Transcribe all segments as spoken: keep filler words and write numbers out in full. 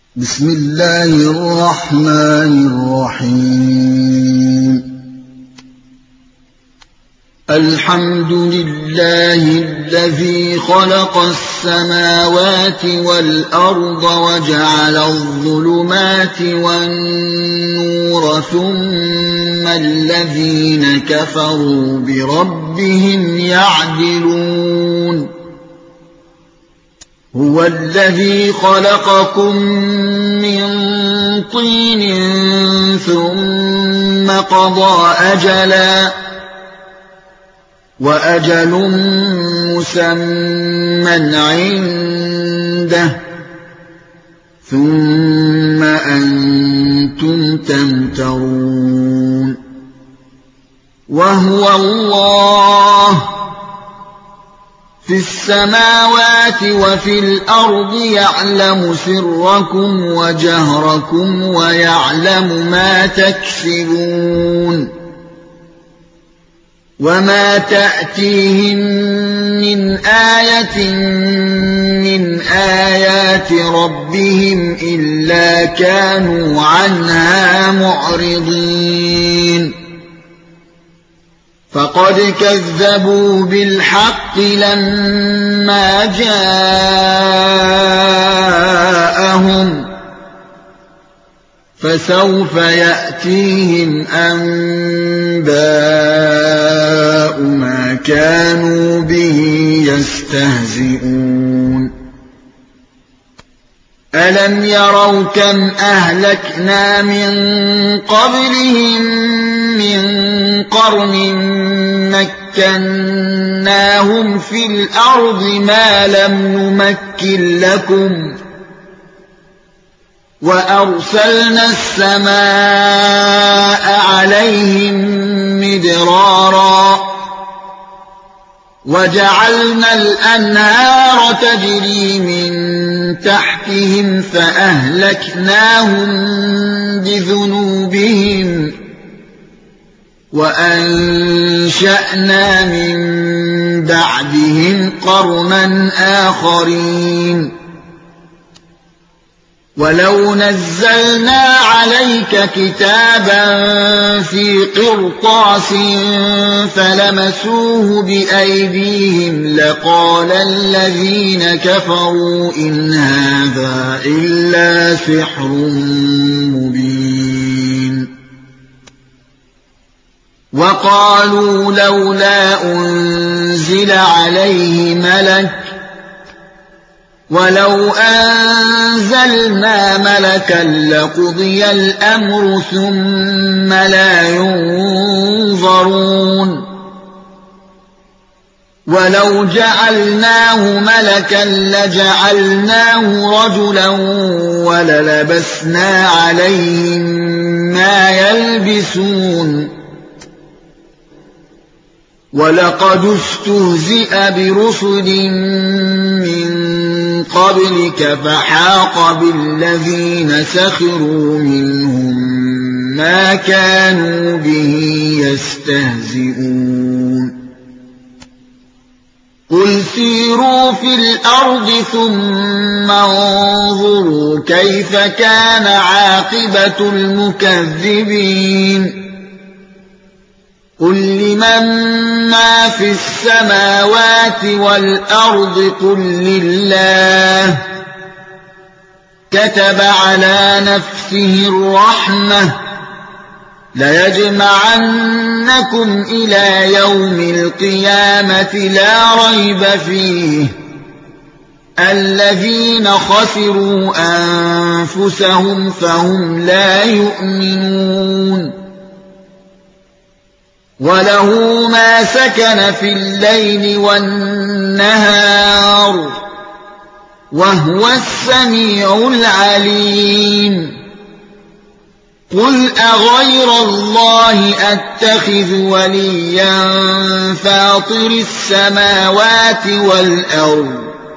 بسم الله الرحمن الرحيم الحمد لله الذي خلق السماوات والأرض وجعل الظلمات والنور ثم الذين كفروا بربهم يعدلون هو الذي خلقكم من طين ثم قضى أجلا وأجل مسمى عنده ثم أنتم تمترون وهو الله في السماوات وفي الأرض يعلم سركم وجهركم ويعلم ما تكسبون وما تأتيهم من آية من آيات ربهم إلا كانوا عنها معرضين فقد كذبوا بالحق لما جاءهم فسوف يأتيهم أنباء ما كانوا به يستهزئون ألم يروا كم أهلكنا من قبلهم من قرن مكناهم في الأرض ما لم نمكن لكم وأرسلنا السماء عليهم مدرارا وجعلنا الأنهار تجري من تحتهم فأهلكناهم بذنوبهم وأنشأنا من بعدهم قرنا آخرين ولو نزلنا عليك كتابا في قرطاس فلمسوه بأيديهم لقال الذين كفروا إن هذا إلا سحر مبين وقالوا لولا أنزل عليه ملك ولو أنزلنا ملكا لقضي الأمر ثم لا ينظرون ولو جعلناه ملكا لجعلناه رجلا وللبسنا عليهم ما يلبسون ولقد استهزئ برسل من قبلك فحاق بالذين سخروا منهم ما كانوا به يستهزئون قل سيروا في الأرض ثم انظروا كيف كان عاقبة المكذبين قل لمن ما في السماوات والأرض قل لله كتب على نفسه الرحمة ليجمعنكم إلى يوم القيامة لا ريب فيه الذين خسروا أنفسهم فهم لا يؤمنون وله ما سكن في الليل والنهار وهو السميع العليم قل أغير الله أتخذ وليا فاطر السماوات والأرض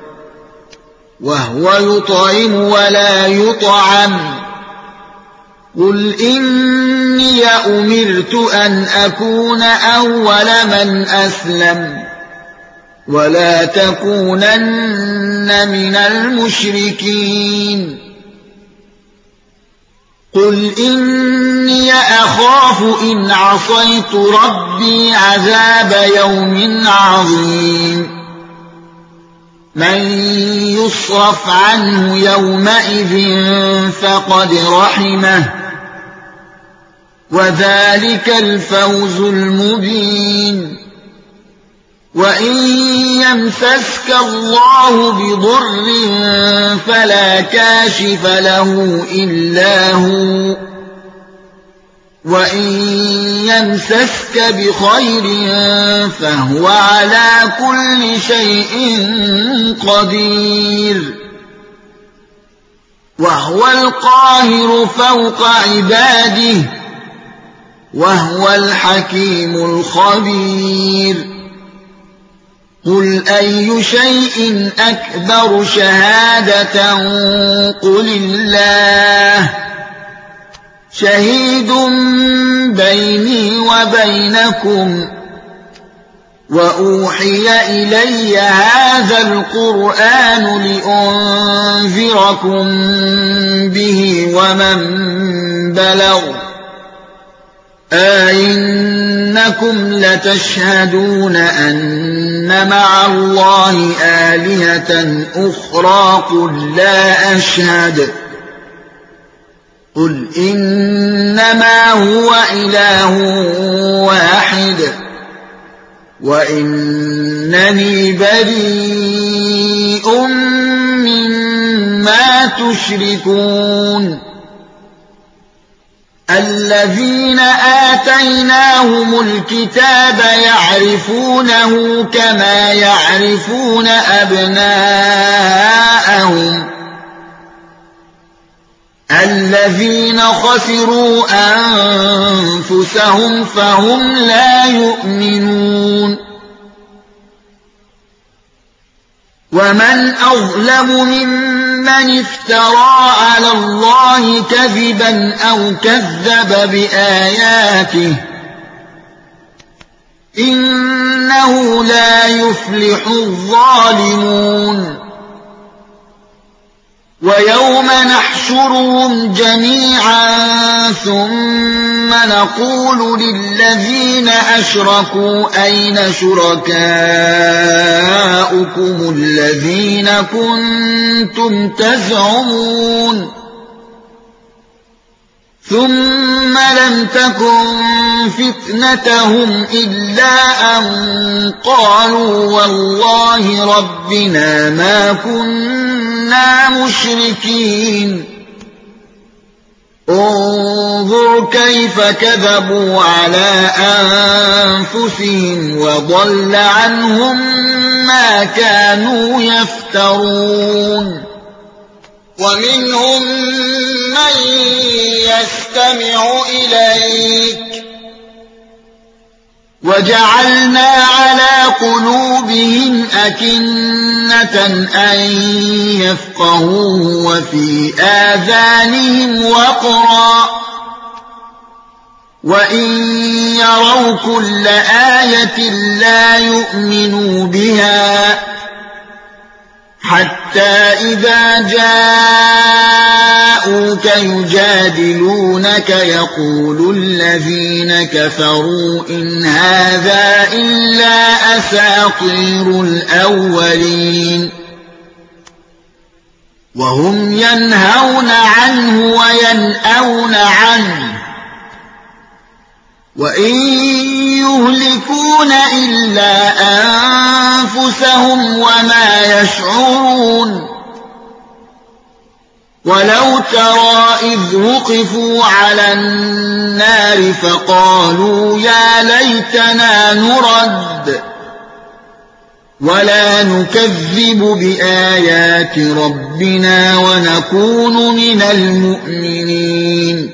وهو يطعم ولا يطعم قل إني أمرت أن أكون أول من أسلم ولا تكونن من المشركين قل إني أخاف إن عصيت ربي عذاب يوم عظيم من يصرف عنه يومئذ فقد رحمه وذلك الفوز المبين وإن يمسسك الله بضر فلا كاشف له إلا هو وإن يمسسك بخير فهو على كل شيء قدير وهو القاهر فوق عباده وهو الحكيم الخبير قل أي شيء أكبر شهادة قل الله شهيد بيني وبينكم وأوحي إلي هذا القرآن لأنذركم به ومن بلغ أئنكم لتشهدون أن مع الله آلهة أخرى قل لا أشهد قل إنما هو إله واحد وإنني بريء مما تشركون الذين آتيناهم الكتاب يعرفونه كما يعرفون أبناءهم الذين خسروا أنفسهم فهم لا يؤمنون ومن أظلم ممن افترى على الله كذبا أو كذب بآياته إنه لا يفلح الظالمون ويوم نحشرهم جميعا ثم نقول للذين أشركوا أين شركاؤكم الذين كنتم تزعمون ثم لم تكن فتنتهم إلا أن قالوا والله ربنا ما كنا مشركين انظر كيف كذبوا على أنفسهم وضل عنهم ما كانوا يفترون ومنهم من يستمع إليك وجعلنا على قلوبهم أكنة أن يفقهوه وفي آذانهم وقرا وإن يروا كل آية لا يؤمنوا بها حتى إذا جاءوك يجادلونك يقول الذين كفروا إن هذا إلا أساطير الأولين وهم ينهون عنه وينأون عنه وإن يهلكون إلا أنفسهم وما يشعرون ولو ترى إذ وقفوا على النار فقالوا يا ليتنا نرد ولا نكذب بآيات ربنا ونكون من المؤمنين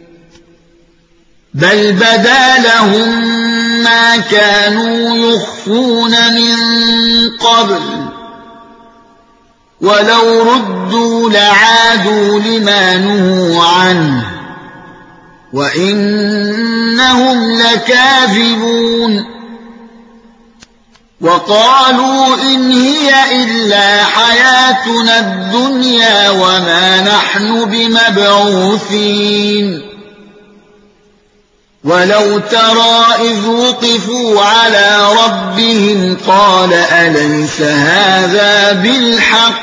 بل بدا لهم ما كانوا يخفون من قبل ولو ردوا لعادوا لما نهوا عنه وإنهم لكاذبون وقالوا إن هي إلا حياتنا الدنيا وما نحن بمبعوثين ولو ترى إذ وقفوا على ربهم قال أليس هذا بالحق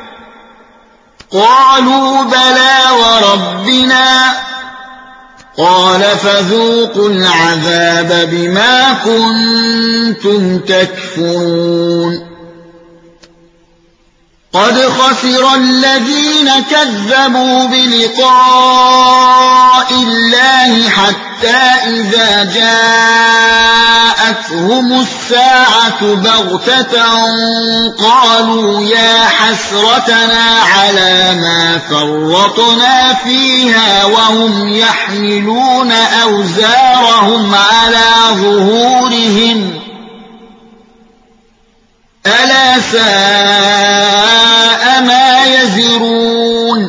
قالوا بلى وربنا قال فذوقوا العذاب بما كنتم تكفرون قد خسر الذين كذبوا بلقاء الله حتى إذا جاءتهم الساعة بغتة قالوا يا حسرتنا على ما فرطنا فيها وهم يحملون أوزارهم على ظهورهم ألا ساء ما يزرون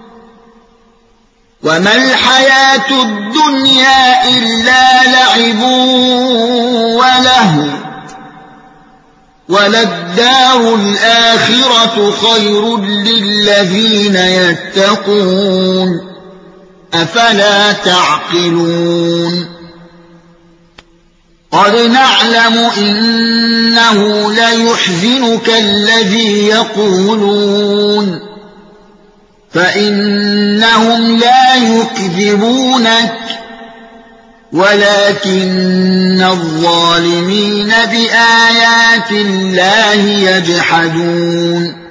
وما الحياة الدنيا إلا لعب وله وللدار الآخرة خير للذين يتقون أفلا تعقلون قد نعلم إنه ليحزنك الذي يقولون فإنهم لا يكذبونك ولكن الظالمين بآيات الله يجحدون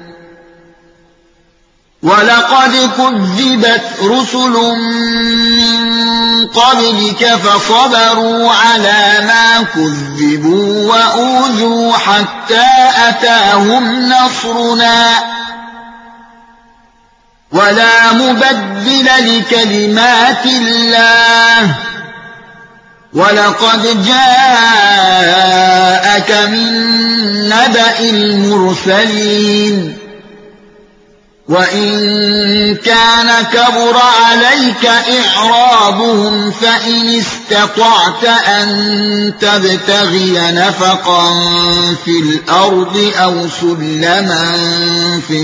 ولقد كذبت رسل من قبلك فصبروا على ما كذبوا وأوذوا حتى أتاهم نصرنا ولا مبدل لكلمات الله ولقد جاءك من نبأ المرسلين وإن كان كبر عليك إعرابهم فإن استطعت أن تبتغي نفقا في الأرض أو سلما في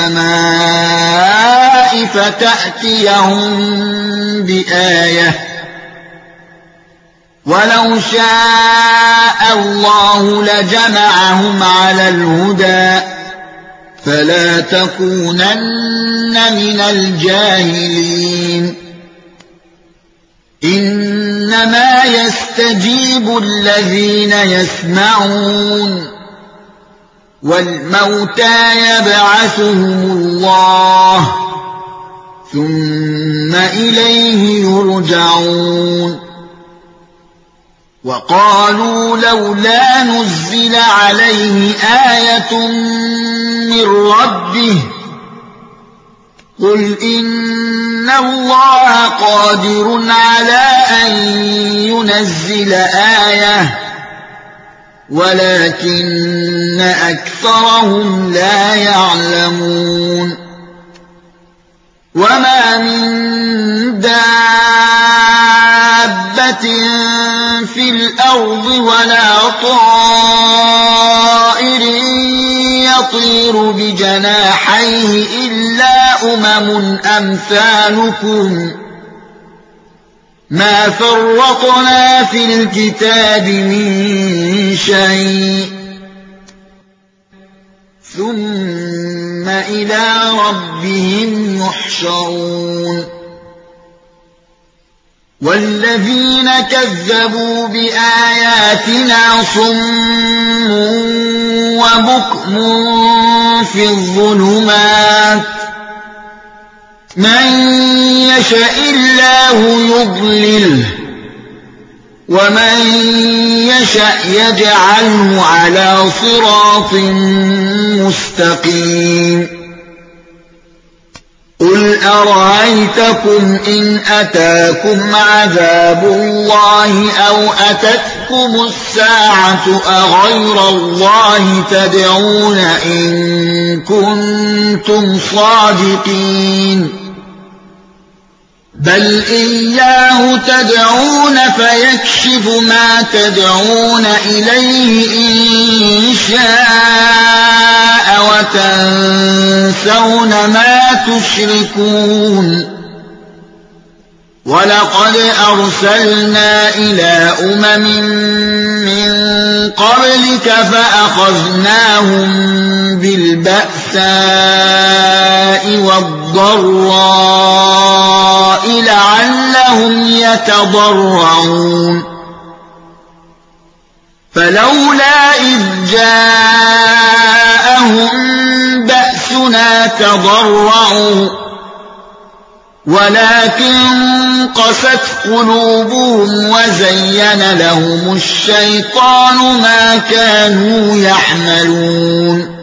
السماء فتأتيهم بآية ولو شاء الله لجمعهم على الهدى فلا تكونن من الجاهلين إنما يستجيب الذين يسمعون والموتى يبعثهم الله ثم إليه يرجعون وقالوا لولا نزل عليه آية من ربه قل إن الله قادر على أن ينزل آية ولكن أكثرهم لا يعلمون وما من دابة في الأرض ولا طائر يطير بجناحيه إلا أمم أمثالكم ما فرطنا في الكتاب من شيء ثم إلى ربهم يحشرون والذين كذبوا بآياتنا صم وبكم في الظلمات من يشاء الله يضلله ومن يشاء يجعله على صراط مستقيم قل أرأيتكم إن أتاكم عذاب الله أو أتتكم الساعة أغير الله تدعون إن كنتم صادقين بل إياه تدعون فيكشف ما تدعون إليه إن شاء وتنسون ما تشركون ولقد أرسلنا إلى أمم من قبلك فأخذناهم بالبأساء والضراء لعلهم يتضرعون فلولا إذ جاءهم بأسنا تضرعوا ولكن قست قلوبهم وزين لهم الشيطان ما كانوا يحملون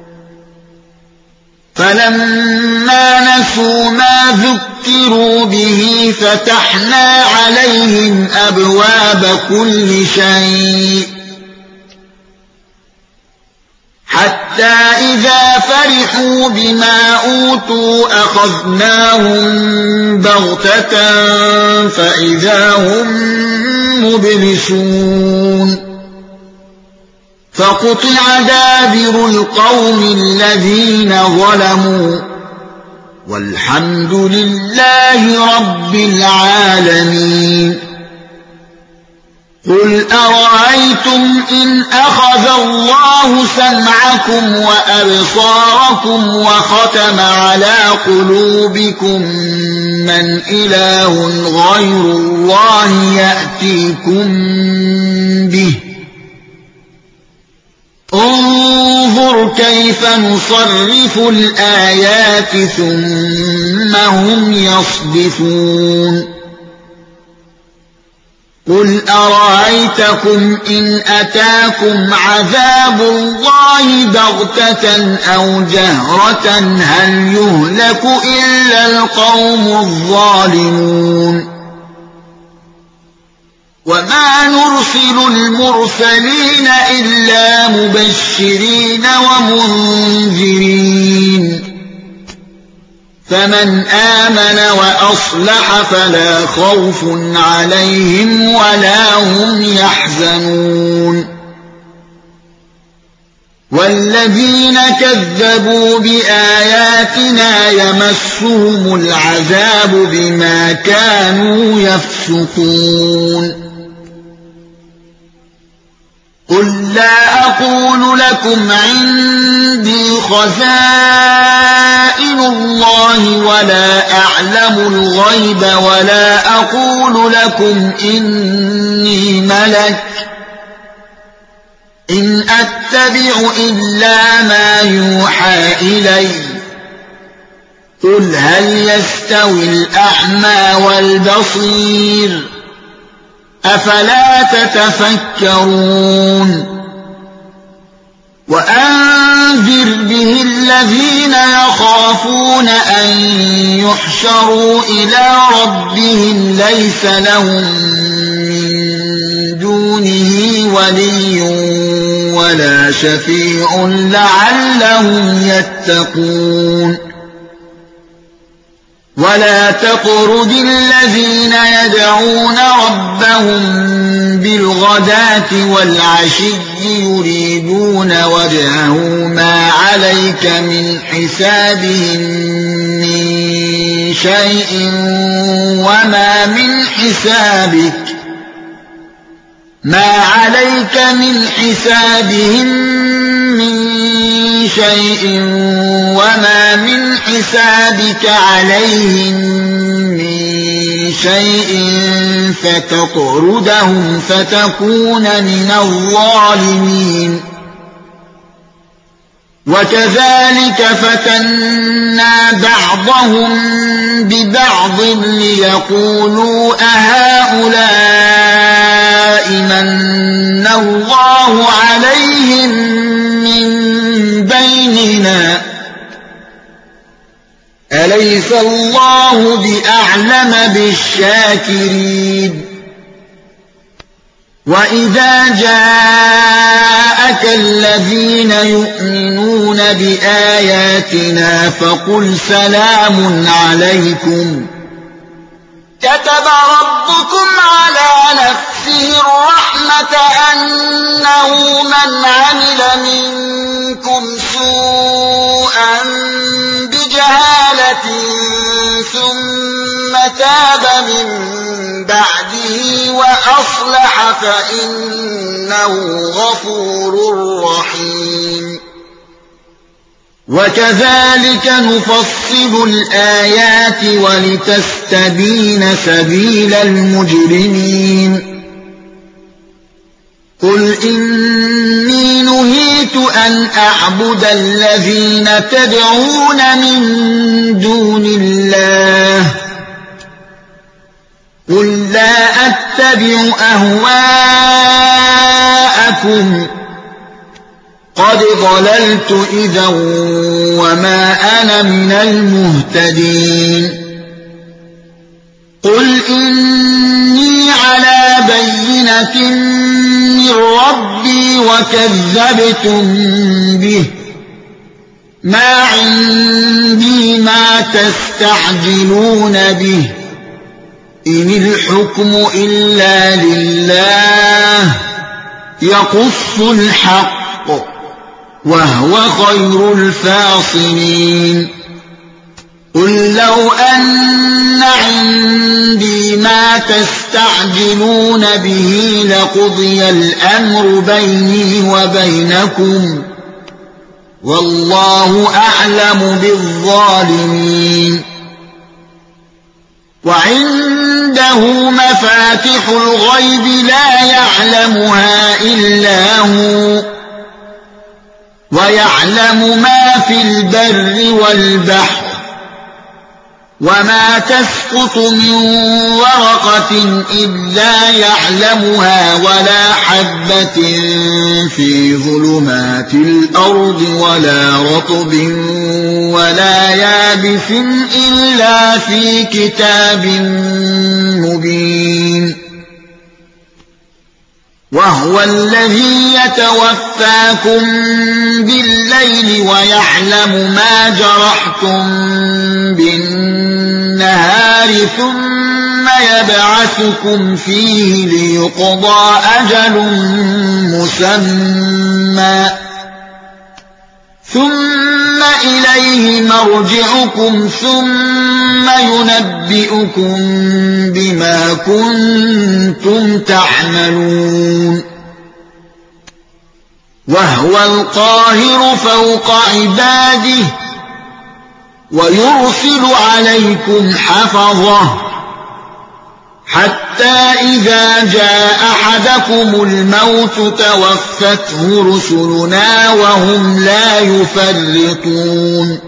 فلما نسوا ما ذكروا به فتحنا عليهم أبواب كل شيء حتى إذا فرحوا بما أوتوا أخذناهم بغتة فإذا هم مبلسون فقطع دابر القوم الذين ظلموا والحمد لله رب العالمين قل أرأيتم إن أخذ الله سمعكم وأبصاركم وختم على قلوبكم من إله غير الله يأتيكم به انظر كيف نصرف الآيات ثم هم يصدفون قل أرأيتكم إن أتاكم عذاب الله بغتة أو جهرة هل يهلك إلا القوم الظالمون وما نرسل المرسلين إلا مبشرين ومنذرين فمن آمن وأصلح فلا خوف عليهم ولا هم يحزنون والذين كذبوا بآياتنا يمسهم العذاب بما كانوا يفسقون قل لا أقول لكم عندي خزائن الله ولا أعلم الغيب ولا أقول لكم إني ملك إن أتبع إلا ما يوحى إلي قل هل يستوي الأعمى والبصير أفلا تتفكرون وأنذر به الذين يخافون أن يحشروا إلى ربهم ليس لهم من دونه ولي ولا شفيع لعلهم يتقون ولا تطرد الذين يدعون ربهم بالغداة والعشي يريدون وجهه ما عليك من حسابهم من شيء وما من حسابك ما عليك من حسابهم من شيء وما من حسابك عليهم من شيء فتطردهم فتكون من الظالمين وكذلك فتنا بعضهم ببعض ليقولوا أهؤلاء من الله عليهم من بيننا أليس الله بأعلم بالشاكرين وإذا جاءك الذين يؤمنون بآياتنا فقل سلام عليكم كتب ربكم على نفسه الرحمة أنه من عمل منكم سوءا بجهالة ثم تاب من بعده وأصلح فإنه غفور رحيم. وكذلك نفصل الآيات ولتستبين سبيل المجرمين. قل إني نهيت أن أعبد الذين تدعون من دون الله قل لا أتبع أهواءكم قد ضللت إذا وما أنا من المهتدين. قل إني على بينة من ربي وكذبتم به ما عندي ما تستعجلون به إن الحكم إلا لله يقص الحق وهو خير الفاصلين. قل لو أن عندي ما تستعجلون به لقضي الأمر بيني وبينكم والله أعلم بالظالمين. وعنده مفاتح الغيب لا يعلمها إلا هو ويعلم ما في البر والبحر وما تسقط من ورقة إلا يعلمها ولا حبة في ظلمات الأرض ولا رطب ولا يابس إلا في كتاب مبين. وهو الذي يتوفاكم بالليل ويعلم ما جرحتم بالنهار ثم يبعثكم فيه ليقضى أجل مسمى ثم إليه مرجعكم ثم ينبئكم بما كنتم تعملون. وهو القاهر فوق عباده ويرسل عليكم حفظه حتى إذا جاء أحدكم الموت توفته رسلنا وهم لا يفرطون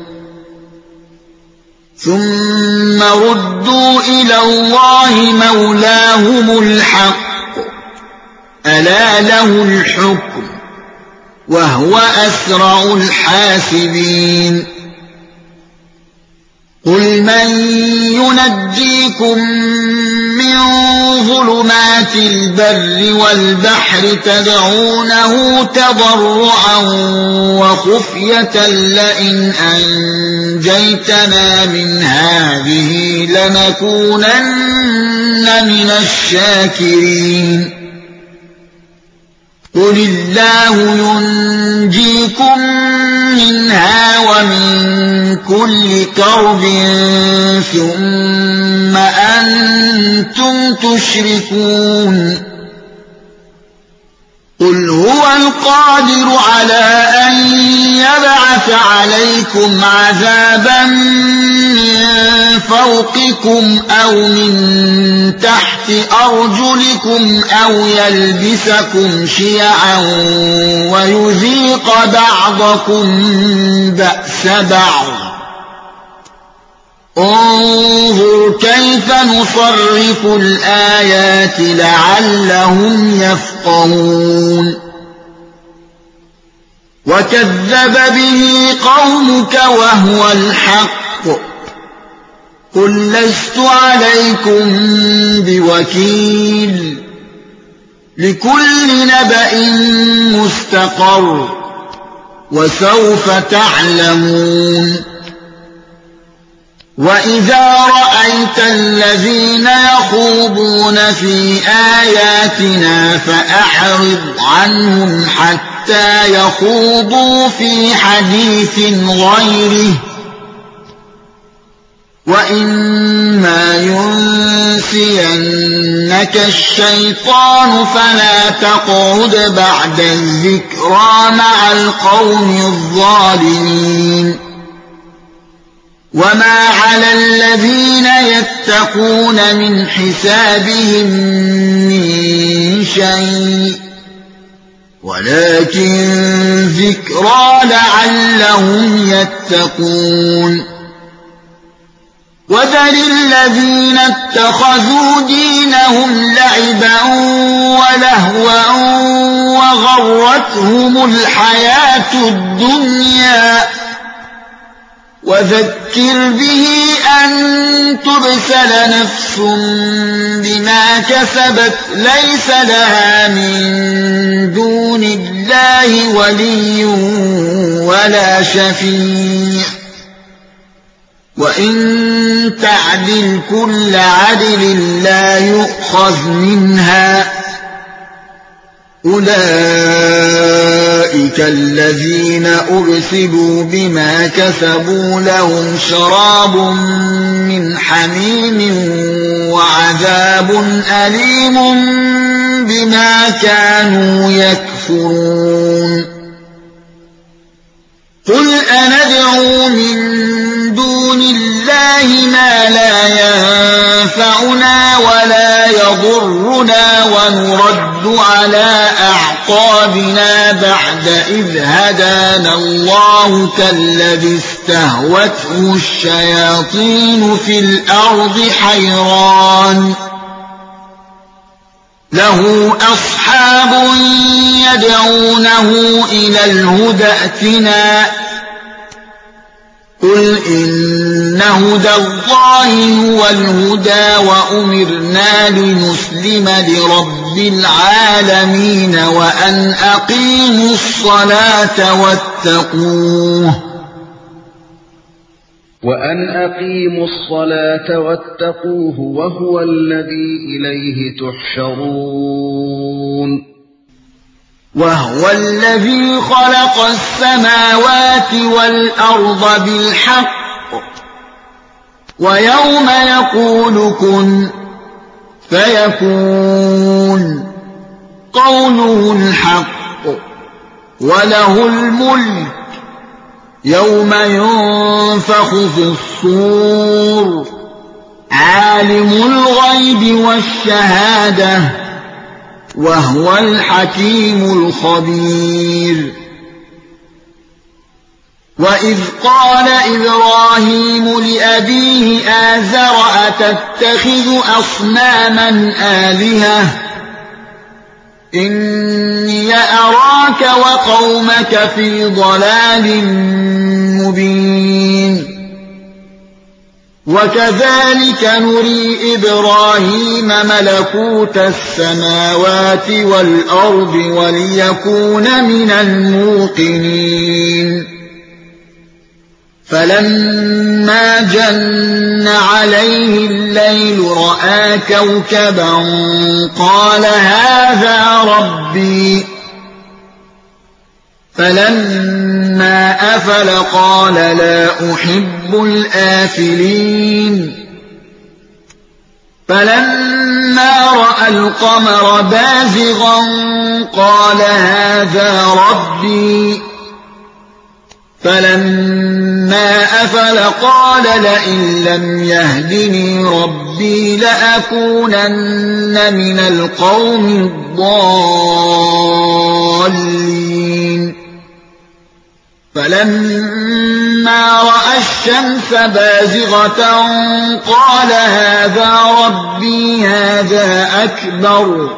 ثم ردوا إلى الله مولاهم الحق ألا له الحكم وهو أسرع الحاسبين. قل من ينجيكم من ظلمات البر والبحر تدعونه تضرعا وخفية لئن أنجيتنا من هذه لنكونن من الشاكرين. قل الله ينجيكم منها ومن كل كرب ثم أنتم تشركون. قل هو القادر على أن يبعث عليكم عذابا من فوقكم أو من تحت أرجلكم أو يلبسكم شيعا ويذيق بعضكم بأس بعض. انظر كيف نصرف الآيات لعلهم يفقهون. وكذب به قومك وهو الحق قل لست عليكم بوكيل لكل نبأ مستقر وسوف تعلمون. وَإِذَا رَأَيْتَ الَّذِينَ يَخُوضُونَ فِي آيَاتِنَا فَأَعْرِضْ عَنْهُمْ حَتَّى يَخُوضُوا فِي حَدِيثٍ غَيْرِهِ وَإِمَّا يُنسِيَنَّكَ الشَّيْطَانُ فَلَا تَقْعُدْ بَعْدَ الذِّكْرَىٰ مَعَ الْقَوْمِ الظَّالِمِينَ وَمَا عَلَى الَّذِينَ يَتَّقُونَ مِنْ حِسَابِهِم مِّن شَيْءٍ وَلَكِن ذِكْرَىٰ لَعَلَّهُمْ يَتَّقُونَ وَذَرِ الَّذِينَ اتَّخَذُوا دِينَهُمْ لَعِبًا وَلَهْوًا وَغَرَّتْهُمُ الْحَيَاةُ الدُّنْيَا وَذَكِّرْ بِهِ أَن تُبْسَلَ نَفْسٌ بِمَا كَسَبَتْ لَيْسَ لَهَا مِن دُونِ اللَّهِ وَلِيٌّ وَلَا شَفِيعٌ وَإِن تَعْدِلْ كُلَّ عَدْلٍ لَّا يُؤْخَذْ مِنْهَا أُولَئِكَ الَّذِينَ أُبْسِلُوا بِمَا كَسَبُوا لَهُمْ شَرَابٌ مِّنْ حَمِيمٍ وَعَذَابٌ أَلِيمٌ بِمَا كَانُوا يَكْفُرُونَ قُلْ أَنَدْعُو مِن دُونِ اللَّهِ مَا لَا يَنفَعُنَا وَلَا يَضُرُّنَا وَنُرَدُّ عَلَىٰ أَعْقَابِنَا بَعْدَ إِذْ هَدَانَا اللَّهُ كَالَّذِي اسْتَهْوَتْهُ الشَّيَاطِينُ فِي الْأَرْضِ حَيْرَانٌ لَّهُ أَصْحَابٌ يَدْعُونَهُ إِلَى الْهُدَى ائْتِنَا قُلْ إِنَّ هُدَى اللَّهِ هُوَ الْهُدَىٰ وَأُمِرْنَا لِنُسْلِمَ لِرَبِّ الْعَالَمِينَ وَأَنْ أَقِيمُوا الصَّلَاةَ وَاتَّقُوهُ وَأَنْ أَقِيمُوا الصَّلَاةَ وَاتَّقُوهُ وَهُوَ الَّذِي إِلَيْهِ تُحْشَرُونَ وَهُوَ الَّذِي خَلَقَ السَّمَاوَاتِ وَالْأَرْضَ بِالْحَقِّ وَيَوْمَ يَقُولُ كُن فَيَكُونُ قَوْلُهُ الْحَقُّ وَلَهُ الْمُلْكُ يَوْمَ يُنفَخُ فِي الصُّورِ عَالِمُ الْغَيْبِ وَالشَّهَادَةِ وَهُوَ الْحَكِيمُ الْخَبِيرُ وَإِذْ قَالَ إِبْرَاهِيمُ لِأَبِيهِ آزَرَ أَتَتَّخِذُ أَصْنَامًا آلِهَةً إِنِّي أَرَاكَ وَقَوْمَكَ فِي ضَلَالٍ مُّبِينٍ وَكَذَلِكَ نُرِي إِبْرَاهِيمَ مَلَكُوتَ السَّمَاوَاتِ وَالْأَرْضِ وَلِيَكُونَ مِنَ الْمُوقِنِينَ فَلَمَّا جَنَّ عَلَيْهِ اللَّيْلُ رَأَىٰ كَوْكَبًا قَالَ هَٰذَا رَبِّي فَلَمَّا أَفَلَ قَالَ لَا أُحِبُّ الْآفِلِينَ فَلَمَّا رَأَى الْقَمَرَ بَازِغًا قَالَ هَٰذَا رَبِّي فَلَمَّا أَفَلَ قَالَ لَئِن لَّمْ يَهْدِنِي رَبِّي لَأَكُونَنَّ مِنَ الْقَوْمِ الضَّالِّينَ فَلَمَّا رَأَى الشَّمْسَ بَازِغَةً قَالَ هَٰذَا رَبِّي هَٰذَا أَكْبَرُ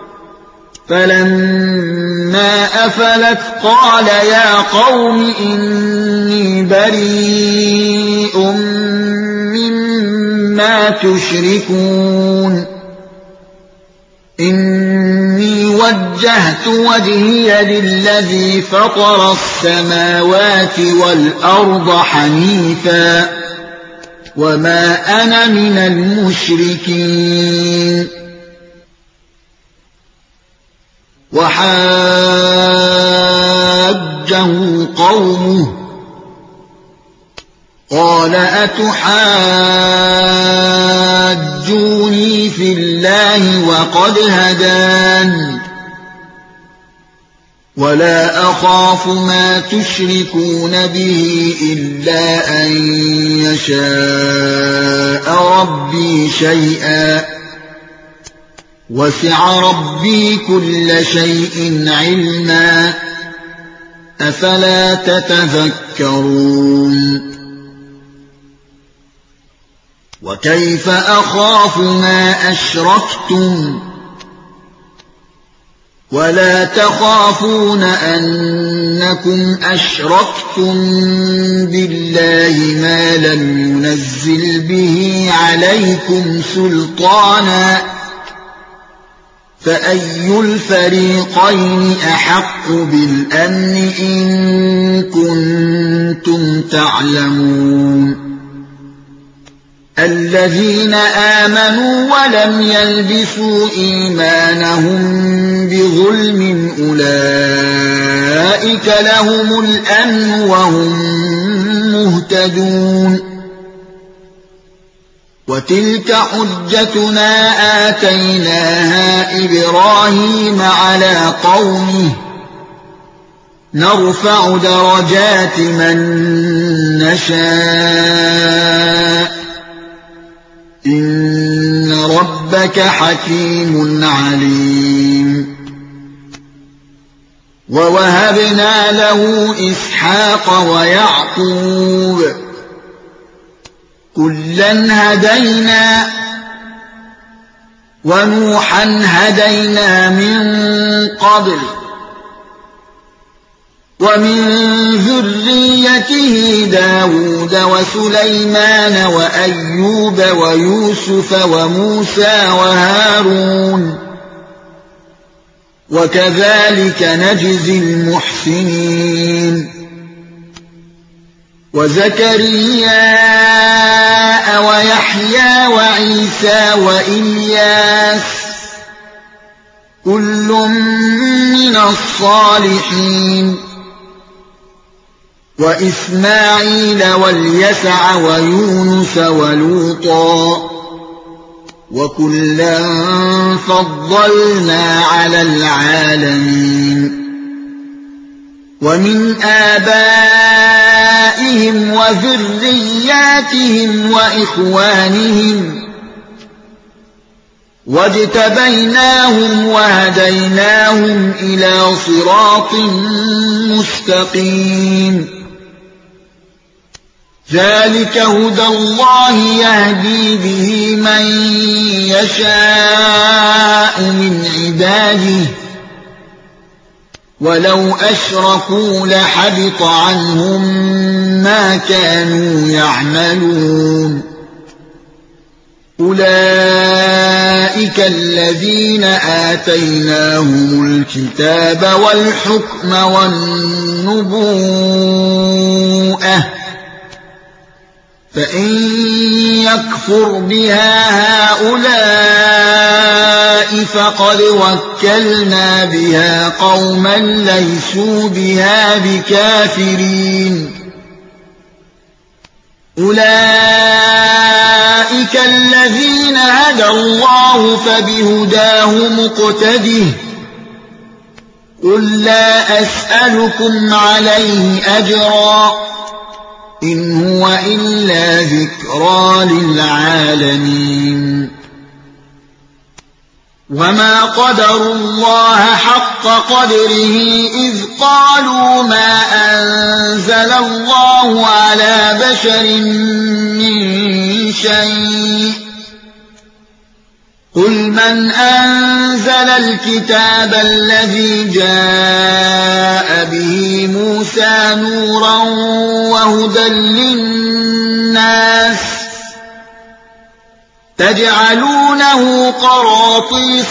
فَلَمَّا أَفَلَتْ قَالَ يَا قَوْمِ إِنِّي بَرِيءٌ مِّمَّا تُشْرِكُونَ إِنِّي وَجَّهْتُ وَجْهِيَ لِلَّذِي فَطَرَ السَّمَاوَاتِ وَالْأَرْضَ حَنِيفًا وما أنا من المشركين وحاجه قومه قال أتحاجوني في الله وقد هدان ولا أخاف ما تشركون به إلا أن يشاء ربي شيئا وسع ربي كل شيء علما أفلا تتذكرون وكيف أخاف ما أشركتم ولا تخافون أنكم أشركتم بالله ما لم ينزل به عليكم سلطانا فأي الفريقين أحق بالأمن إن كنتم تعلمون الذين آمنوا ولم يلبسوا إيمانهم بظلم أولئك لهم الأمن وهم مهتدون وتلك حجتنا آتيناها إبراهيم على قومه نرفع درجات من نشاء إن ربك حكيم عليم ووهبنا له إسحاق ويعقوب كلا هدينا ونوحا هدينا من قبل ومن ذريته داود وسليمان وأيوب ويوسف وموسى وهارون وكذلك نجزي المحسنين وزكريا ويحيى وعيسى وإلياس كل من الصالحين وإسماعيل واليسع ويونس ولوطا وكلا فضلنا على العالمين ومن آبائهم وذرياتهم وإخوانهم واجتبيناهم وهديناهم إلى صراط مستقيم ذلك هدى الله يهدي به من يشاء من عباده ولو أشركوا لحبط عنهم ما كانوا يعملون أولئك الذين آتيناهم الكتاب والحكم والنبوءة فإن يكفر بها هؤلاء فقد وكلنا بها قوما ليسوا بها بكافرين أولئك الذين هدى الله فبهداه مقتده قل لا أسألكم عليه أجرا إن هو إلا ذكرى للعالمين وما قدروا الله حق قدره إذ قالوا ما أنزل الله على بشر من شيء قل من أنزل الكتاب الذي جاء به موسى نورا وهدى للناس تجعلونه قراطيس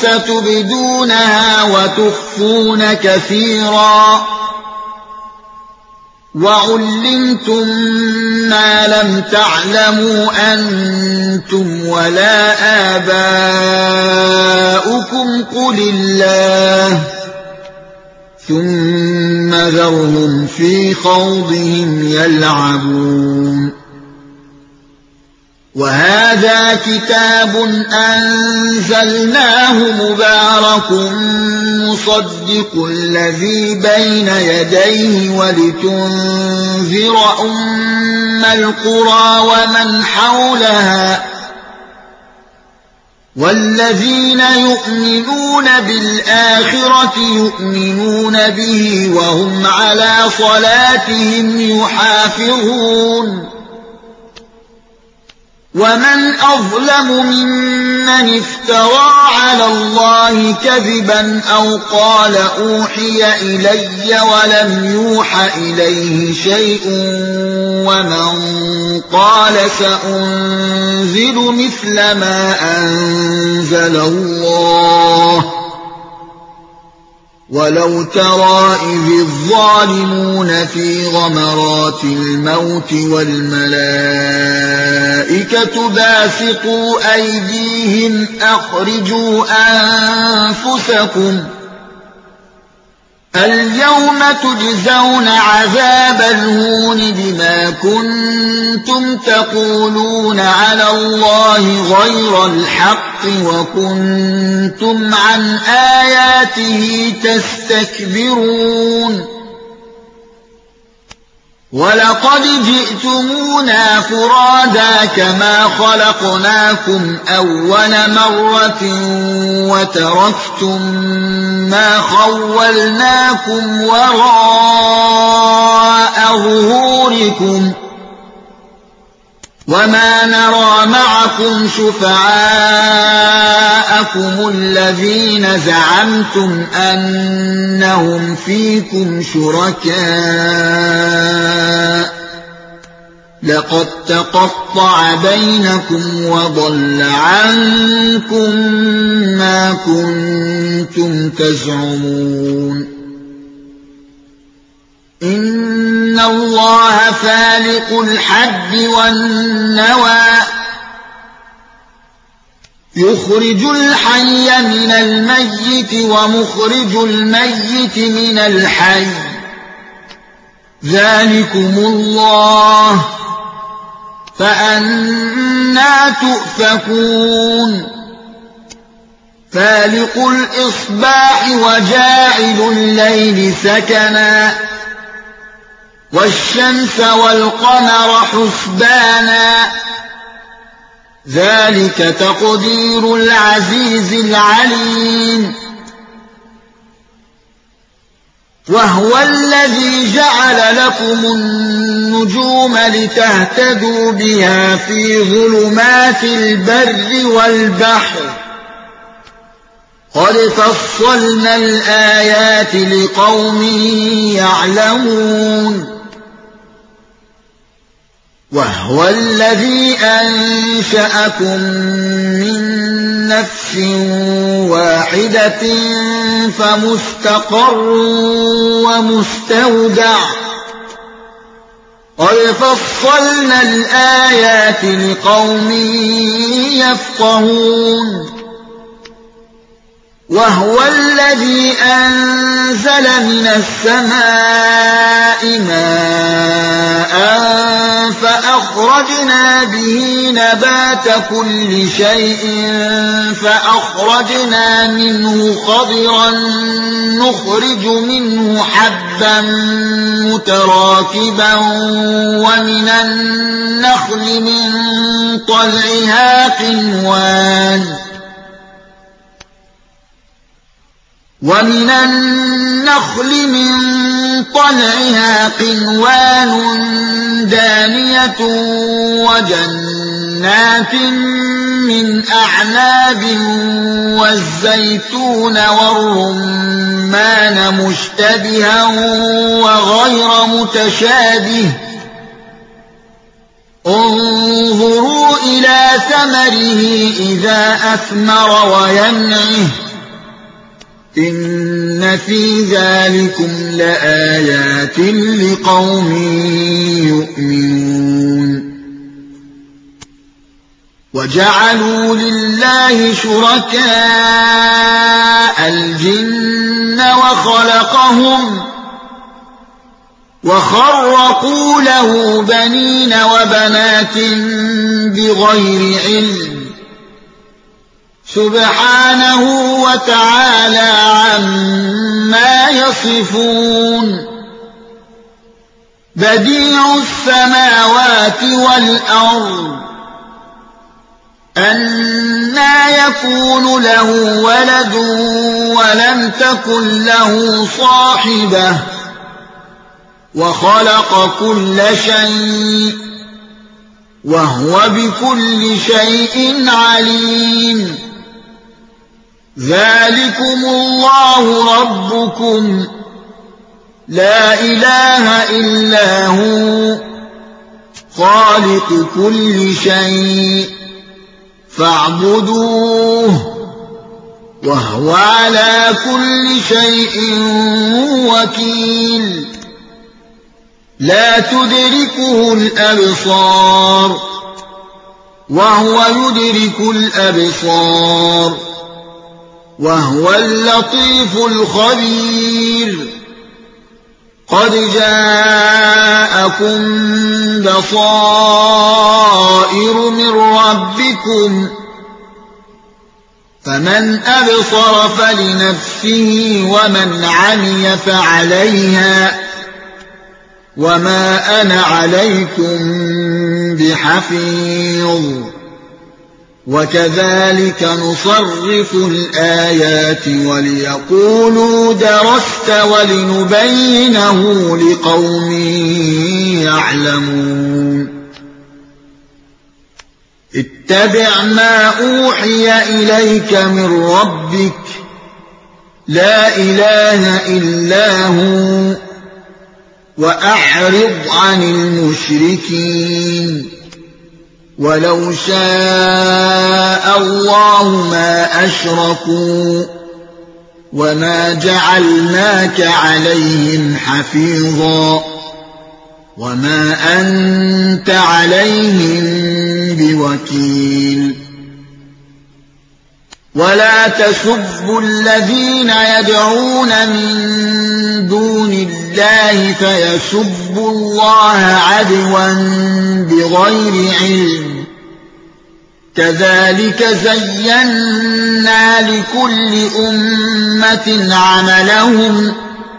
تبدونها وتخفون كثيرا وعلمتم ما لم تعلموا أنتم ولا آباؤكم قل الله ثم ذرهم في خوضهم يلعبون وهذا كتاب أنزلناه مبارك مصدق الذي بين يديه ولتنذر أم القرى ومن حولها والذين يؤمنون بالآخرة يؤمنون به وهم على صلاتهم يحافظون ومن أظلم ممن افترى على الله كذبا أو قال أوحي إلي ولم يوح إليه شيء ومن قال سأنزل مثل ما أنزل الله ولو ترى إذ الظالمون في غمرات الموت والملائكة باسطوا أيديهم أخرجوا أنفسكم اليوم تجزون عذاب الهون بما كنتم تقولون على الله غير الحق وكنتم عن آياته تستكبرون ولقد جئتمونا فرادا كما خلقناكم أول مرة وتركتم ما خولناكم وراء ظهوركم وما نرى معكم شفعاءكم الذين زعمتم أنهم فيكم شركاء لقد تقطع بينكم وضل عنكم ما كنتم تزعمون إن الله فالق الحب والنوى يخرج الحي من الميت ومخرج الميت من الحي ذلكم الله فأنى تؤفكون فالق الإصباح وجاعل الليل سكنا والشمس والقمر حسبانا ذلك تقدير العزيز العليم وهو الذي جعل لكم النجوم لتهتدوا بها في ظلمات البر والبحر قد فصلنا الآيات لقوم يعلمون وهو الذي أنشأكم من نفس واحدة فمستقر ومستودع قد فصلنا الآيات لقوم يفقهون وهو الذي أنزل من السماء ماء فأخرجنا به نبات كل شيء فأخرجنا منه خضرا نخرج منه حبا متراكبا ومن النخل من طلعها قنوان ومن النخل من طلعها قنوان دانية وجنات من أعناب والزيتون والرمان مشتبها وغير متشابه انظروا إلى ثمره إذا أثمر وينعه إن في ذلكم لآيات لقوم يؤمنون وجعلوا لله شركاء الجن وخلقهم وخرقوا له بنين وبنات بغير علم سبحانه وتعالى عما يصفون بديع السماوات والأرض أنى يكون له ولد ولم تكن له صاحبة وخلق كل شيء وهو بكل شيء عليم ذلكم الله ربكم لا إله إلا هو خالق كل شيء فاعبدوه وهو على كل شيء وكيل لا تدركه الأبصار وهو يدرك الأبصار وهو اللطيف الخبير قد جاءكم بصائر من ربكم فمن أبصر فلنفسه ومن عمي فعليها وما أنا عليكم بحفيظ وكذلك نصرف الآيات وليقولوا درست ولنبينه لقوم يعلمون اتبع ما أوحي إليك من ربك لا إله إلا هو وأعرض عن المشركين ولو شاء الله ما أشركوا وما جعلناك عليهم حفيظا وما أنت عليهم بوكيل ولا تسبوا الذين يدعون من دون الله فيسبوا الله عدوا بغير علم كذلك زينا لكل أمة عملهم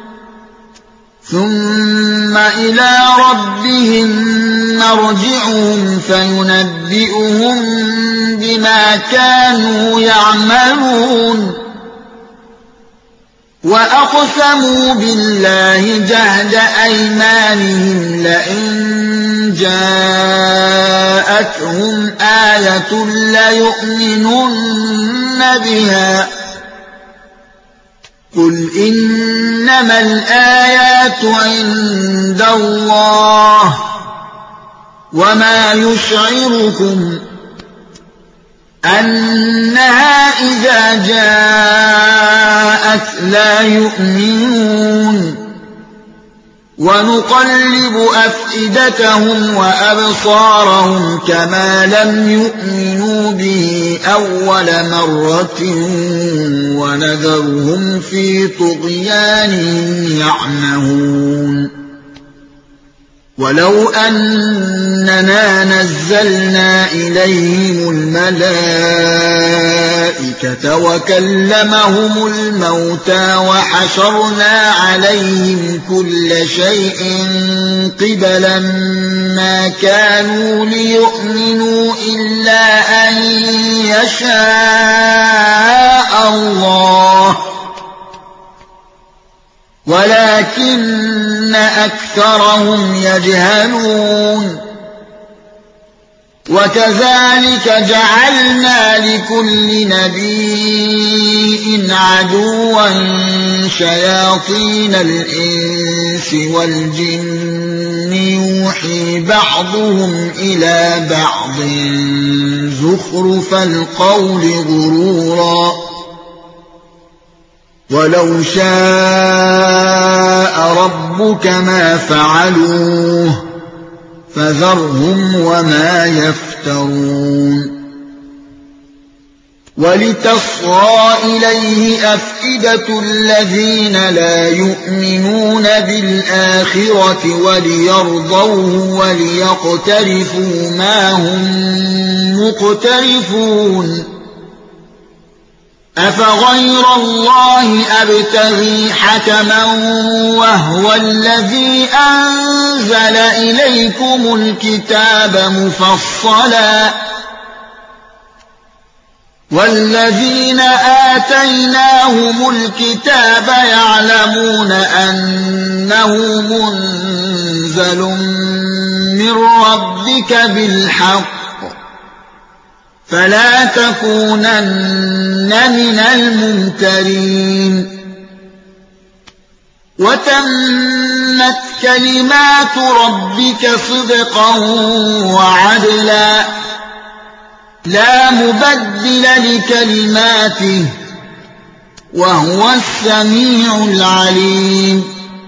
ثم إلى ربهم مرجعهم فينبئهم بما كانوا يعملون وأقسموا بالله جهد أيمانهم لئن جاءتهم آية ليؤمنن بها قل إنما الآيات عند الله وما يشعركم أنها إذا جاءت لا يؤمنون ونقلب أفئدتهم وأبصارهم كما لم يؤمنوا به أول مرة ونذرهم في طغيانهم يعمهون ولو أننا نزلنا إليهم الملائكة وكلمهم الموتى وحشرنا عليهم كل شيء قبلا ما كانوا ليؤمنوا إلا أن يشاء الله ولكن أكثرهم يجهلون وكذلك جعلنا لكل نبي عدوا شياطين الإنس والجن يوحي بعضهم إلى بعض زخرف القول غرورا ولو شاء ربك ما فعلوه فذرهم وما يفترون ولتصغى إليه أفئدة الذين لا يؤمنون بالآخرة وليرضوه وليقترفوا ما هم مقترفون أفغير الله أبتغي حكما وهو الذي أنزل إليكم الكتاب مفصلا والذين آتيناهم الكتاب يعلمون أنه منزل من ربك بالحق فلا تكونن من الممترين وتمت كلمات ربك صدقا وعدلا لا مبدل لكلماته وهو السميع العليم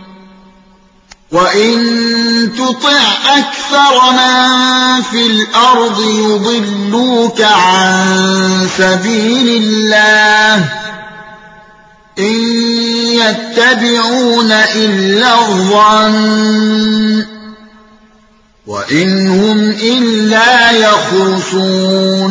وإن تطع أكثر من في الأرض يضلوك عن سبيل الله إن يتبعون إلا الظن وإن هم إلا يخرصون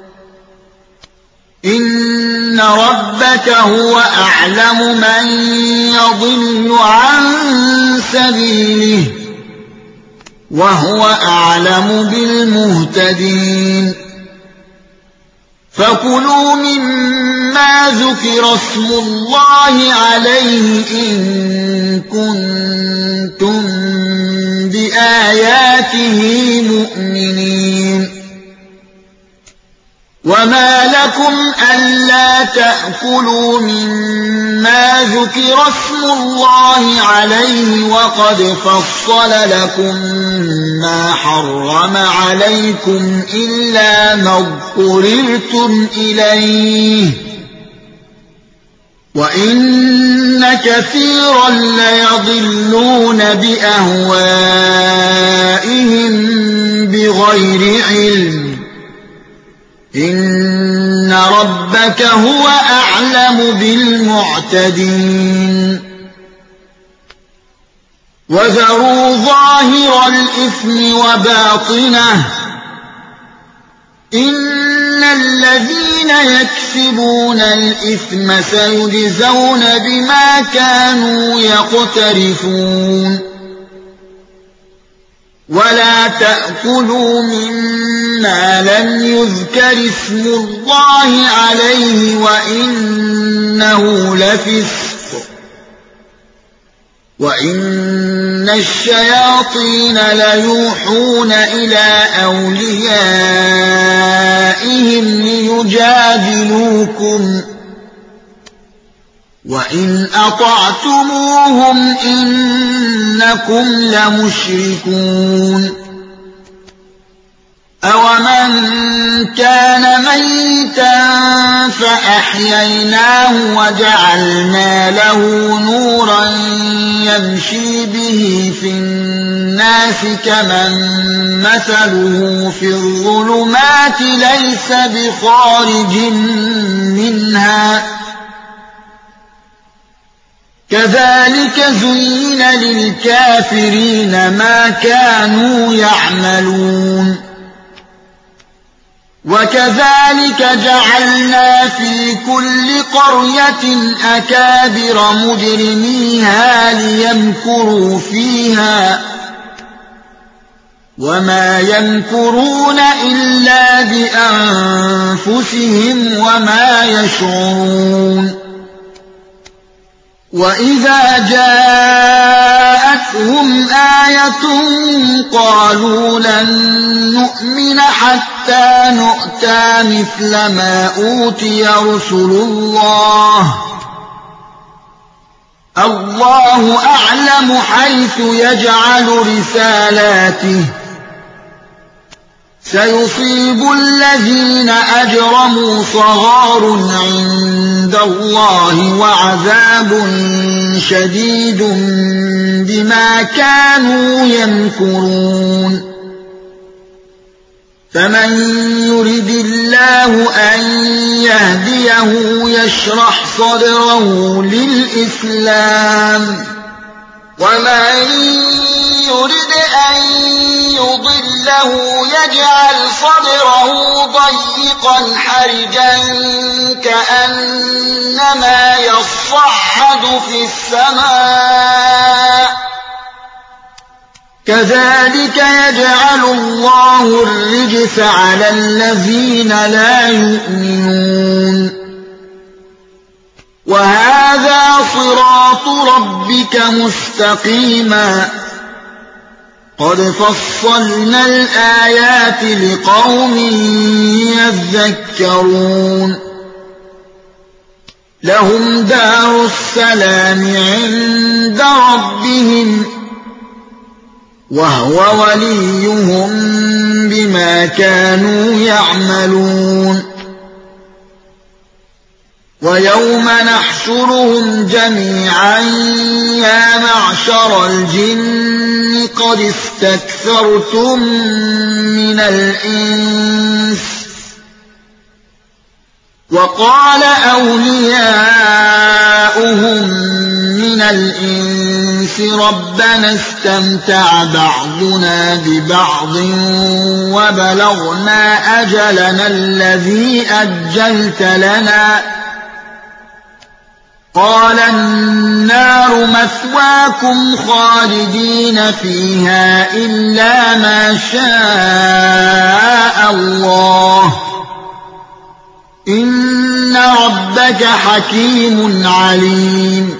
إن ربك هو أعلم من يضل عن سبيله وهو أعلم بالمهتدين فكلوا مما ذكر اسم الله عليه إن كنتم بآياته مؤمنين وما لكم ألا تأكلوا مما ذكر اسم الله عليه وقد فصل لكم ما حرم عليكم إلا ما اضطررتم إليه وإن كثيرا ليضلون بأهوائهم بغير علم إن ربك هو أعلم بالمعتدين وذروا ظاهر الإثم وباطنه إن الذين يكسبون الإثم سيجزون بما كانوا يقترفون ولا تأكلوا مما لم يذكر اسم الله عليه وإنه لفسق وإن الشياطين ليوحون إلى أوليائهم ليجادلوكم وإن أطعتموهم إنكم لمشركون أومن كان ميتا فأحييناه وجعلنا له نورا يمشي به في الناس كمن مثله في الظلمات ليس بخارج منها كذلك زين للكافرين ما كانوا يعملون وكذلك جعلنا في كل قرية أكابر مجرميها ليمكروا فيها وما يمكرون إلا بأنفسهم وما يشعرون وإذا جاءتهم آية قالوا لن نؤمن حتى نؤتى مثل ما أوتي رسل الله الله أعلم حيث يجعل رسالاته سيصيب الذين أجرموا صغار عند الله وعذاب شديد بما كانوا يمكرون فمن يرد الله أن يهديه يشرح صدره للإسلام ومن يرد أن يضله يجعل صدره ضيقا حرجا كأنما يصعد في السماء كذلك يجعل الله الرجس على الذين لا يؤمنون وهذا صراط ربك مستقيما قد فصلنا الآيات لقوم يذكرون لهم دار السلام عند ربهم وهو وليهم بما كانوا يعملون ويوم نحشرهم جميعا يا معشر الجن قد استكثرتم من الإنس وقال أولياؤهم من الإنس ربنا استمتع بعضنا ببعض وبلغنا أجلنا الذي أجلت لنا قال النار مثواكم خالدين فيها إلا ما شاء الله إن ربك حكيم عليم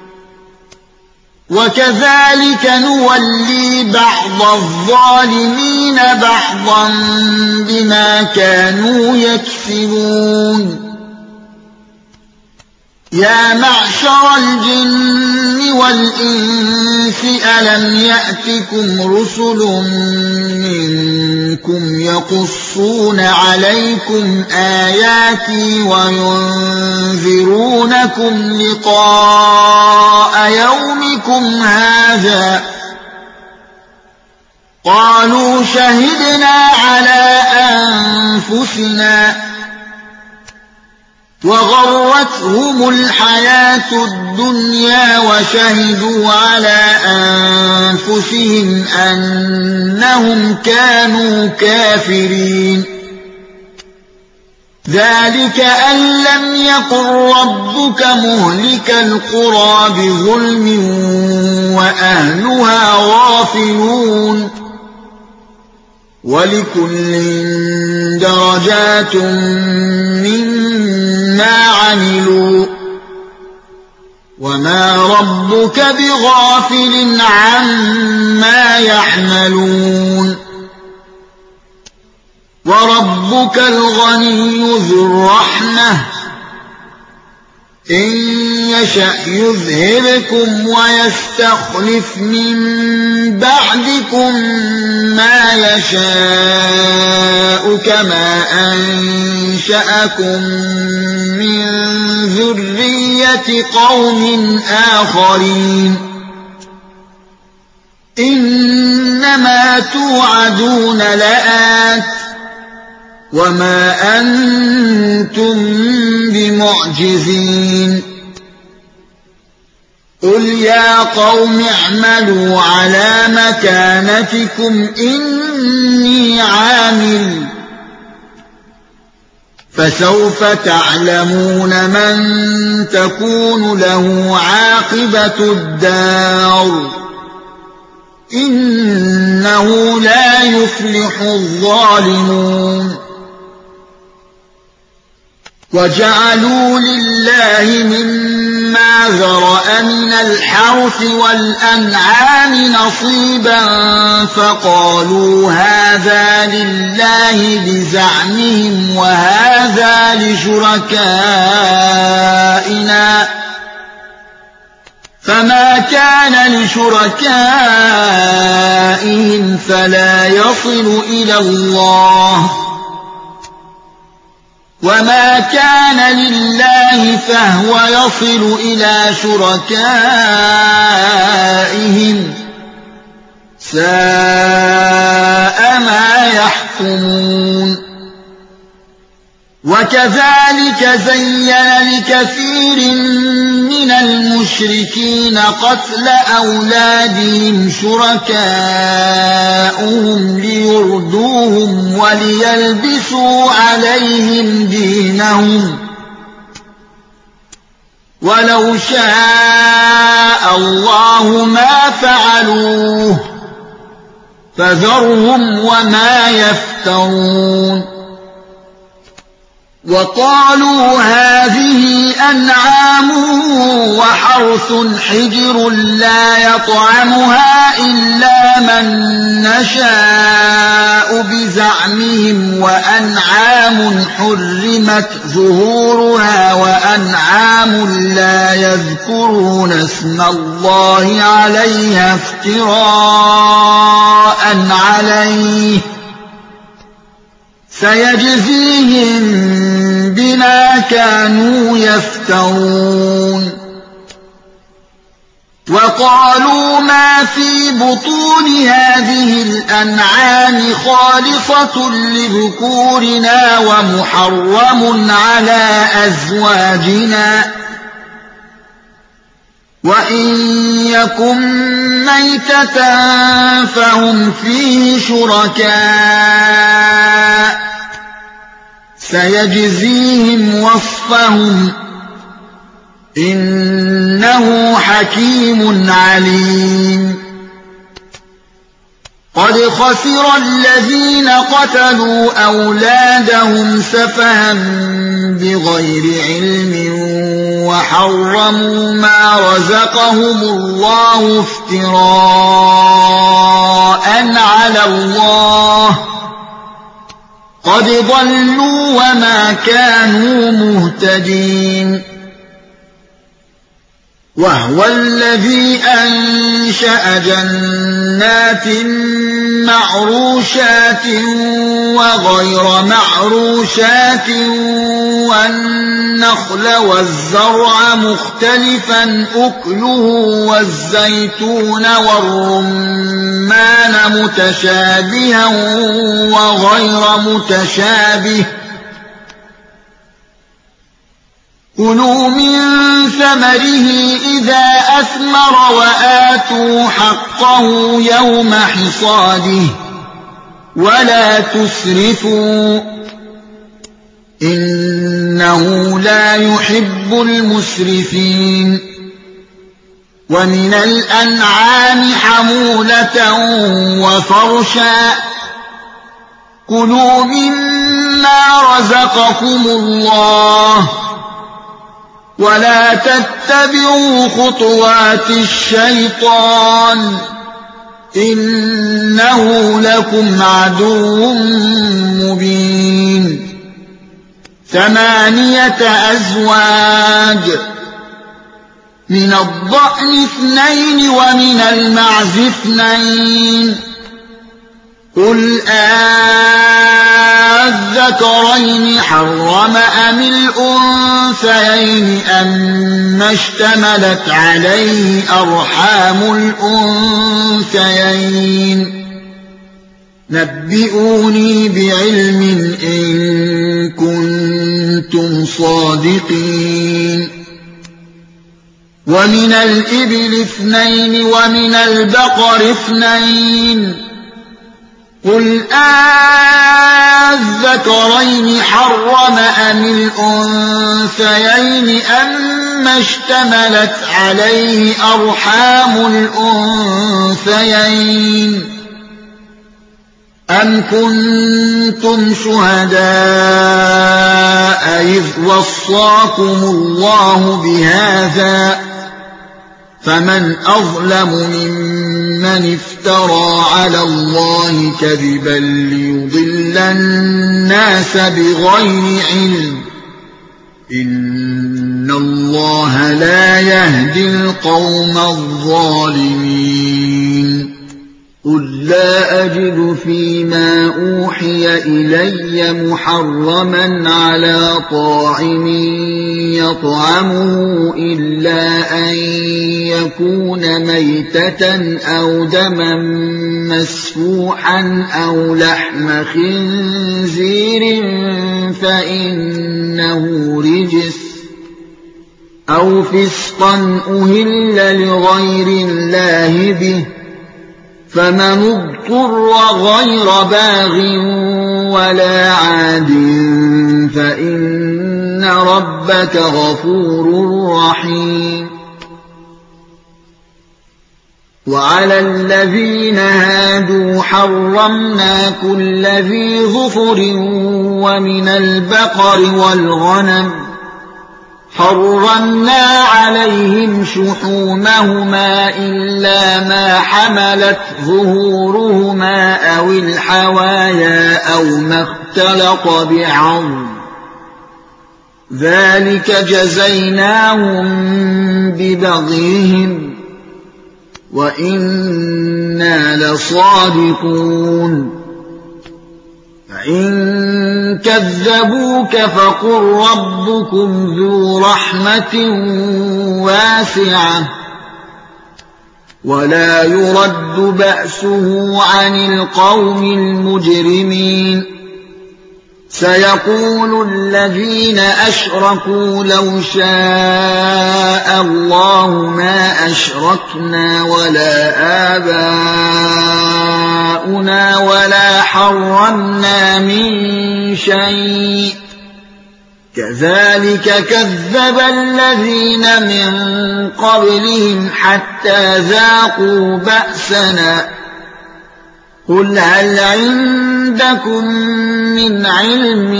وكذلك نولي بعض الظالمين بعضا بما كانوا يكسبون يا معشر الجن والإنس ألم يأتكم رسل منكم يقصون عليكم آياتي وينذرونكم لقاء يومكم هذا قالوا شهدنا على أنفسنا وغرتهم الحياة الدنيا وشهدوا على أنفسهم أنهم كانوا كافرين ذلك أن لم يكن ربك مهلك القرى بظلم وأهلها غافلون ولكل درجات مما عملوا وما ربك بغافل عما يعملون وربك الغني ذو الرحمة إن يشأ يذهبكم ويستخلف من بعدكم ما يشاء كما أنشأكم من ذرية قوم آخرين إنما توعدون لآت وما أنتم بمعجزين قل يا قوم اعملوا على مكانتكم إني عامل فسوف تعلمون من تكون له عاقبة الدار إنه لا يفلح الظالمون وجعلوا لله مما ذرأ من الحرث والأنعام نصيبا فقالوا هذا لله بزعمهم وهذا لشركائنا فما كان لشركائهم فلا يصل إلى الله وما كان لله فهو يصل إلى شركائهم ساء ما يحكمون وكذلك زين لكثير من المشركين قتل أولادهم شركاؤهم ليردوهم وليلبسوا عليهم دينهم ولو شاء الله ما فعلوه فذرهم وما يفترون وقالوا هذه أنعام وحرث حجر لا يطعمها إلا من نشاء بزعمهم وأنعام حرمت ظهورها وأنعام لا يذكرون اسم الله عليها افتراء عليه سيجزيهم بما كانوا يفترون وقالوا ما في بطون هذه الأنعام خالصة لذكورنا ومحرم على أزواجنا وإن يكن ميتة فهم فيه شركاء سيجزيهم وصفهم إنه حكيم عليم قد خسر الذين قتلوا أولادهم سفها بغير علم وحرموا ما رزقهم الله افتراء على الله قد ضلوا وما كانوا مهتدين وهو الذي أنشأ جنات معروشات وغير معروشات والنخل والزرع مختلفا أكله والزيتون والرمان متشابها وغير متشابه كلوا من ثمره إذا أثمر وآتوا حقه يوم حصاده ولا تسرفوا إنه لا يحب المسرفين ومن الأنعام حمولة وفرشا كلوا مما رزقكم الله ولا تتبعوا خطوات الشيطان إنه لكم عدو مبين ثمانية أزواج من الضأن اثنين ومن المعز اثنين قل أذكرين حرم أم الأنثيين أما اشتملت عليه أرحام الأنثيين نبئوني بعلم إن كنتم صادقين ومن الإبل اثنين ومن البقر اثنين قل أذكرين حرم أم الأنثيين أما اشتملت عليه أرحام الأنثيين أم كنتم شهداء إذ وصاكم الله بهذا فمن أظلم ممن افترى على الله كذبا ليضل الناس بغير علم إن الله لا يهدي القوم الظالمين قل لا أجد فيما أوحي إلي محرما على طاعم يطعمه إلا أن يكون ميتة أو دما مسفوحا أو لحم خنزير فإنه رجس أو فسقا أهل لغير الله به فمن اضطر غير باغ ولا عاد فإن ربك غفور رحيم وعلى الذين هادوا حرمنا كل ذي ظفر ومن البقر والغنم حرمنا عليهم شحومهما إلا ما حملت ظهورهما أو الحوايا أو ما اختلط بعظم ذلك جزيناهم ببغيهم وإنا لصادقون فإن كذبوك فقل ربكم ذو رحمة واسعة ولا يرد بأسه عن القوم المجرمين سيقول الذين أشركوا لو شاء الله ما أشركنا ولا آباؤنا ولا حرمنا من شيء كذلك كذب الذين من قبلهم حتى ذاقوا بأسنا قل هل عندكم من علم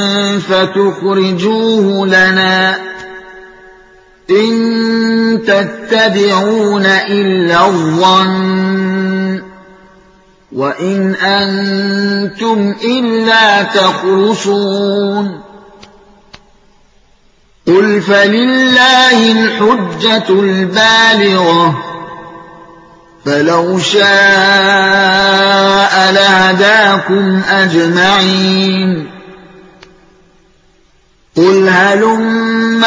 فتخرجوه لنا إن تتبعون إلا الظن وإن أنتم إلا تخرصون قل فلله الحجة البالغة فلو شاء لهداكم أجمعين قل هلم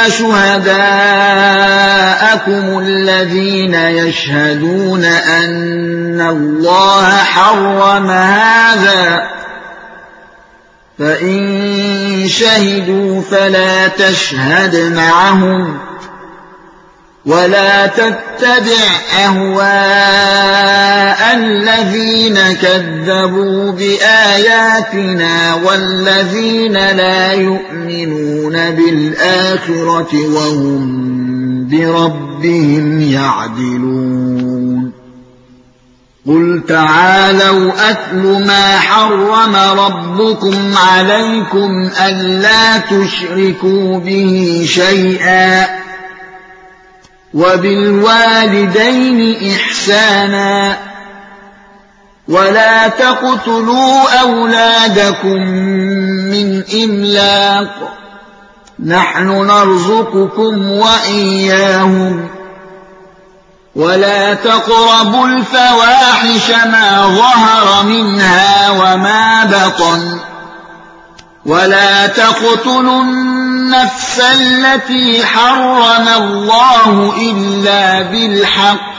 شهداءكم الذين يشهدون أن الله حرم هذا فإن شهدوا فلا تشهد معهم ولا تتبع أهواء الذين كذبوا بآياتنا والذين لا يؤمنون بالآخرة وهم بربهم يعدلون قل تعالوا أتل ما حرم ربكم عليكم ألا تشركوا به شيئا وبالوالدين إحسانا ولا تقتلوا أولادكم من إملاق نحن نرزقكم وإياهم ولا تقربوا الفواحش ما ظهر منها وما بطن ولا تقتلوا النفس التي حرم الله إلا بالحق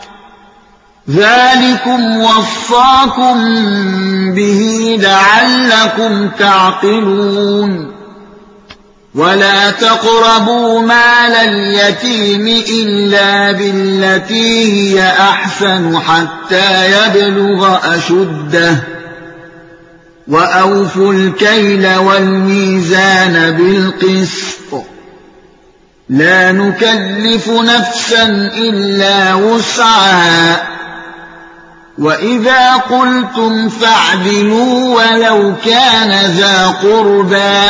ذلكم وصاكم به لعلكم تعقلون ولا تقربوا مال اليتيم إلا بالتي هي أحسن حتى يبلغ أشده وأوفوا الكيل والميزان بالقسط لا نكلف نفسا إلا وسعها وإذا قلتم فاعدلوا ولو كان ذا قربى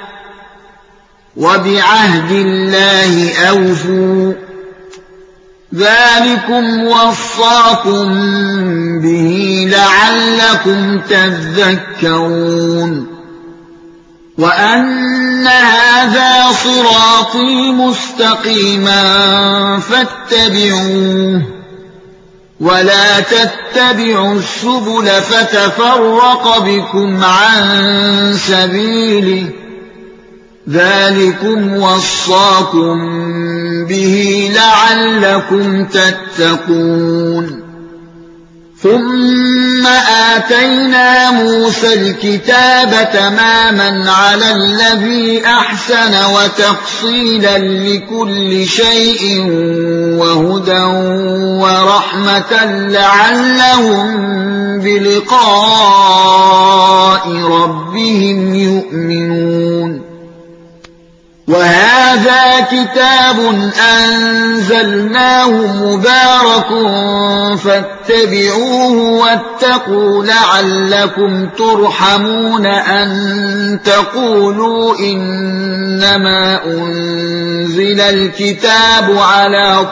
وبعهد الله أوفوا ذلكم وصاكم به لعلكم تذكرون وأن هذا صراطي مستقيما فاتبعوه ولا تتبعوا السبل فتفرق بكم عن سبيله ذلكم وصاكم به لعلكم تتقون ثم آتينا موسى الكتاب تماما على الذي أحسن وتفصيلا لكل شيء وهدى ورحمة لعلهم بلقاء ربهم يؤمنون وهذا كتاب أنزلناه مبارك فاتبعوه واتقوا لعلكم ترحمون أن تقولوا إنما أنزل الكتاب على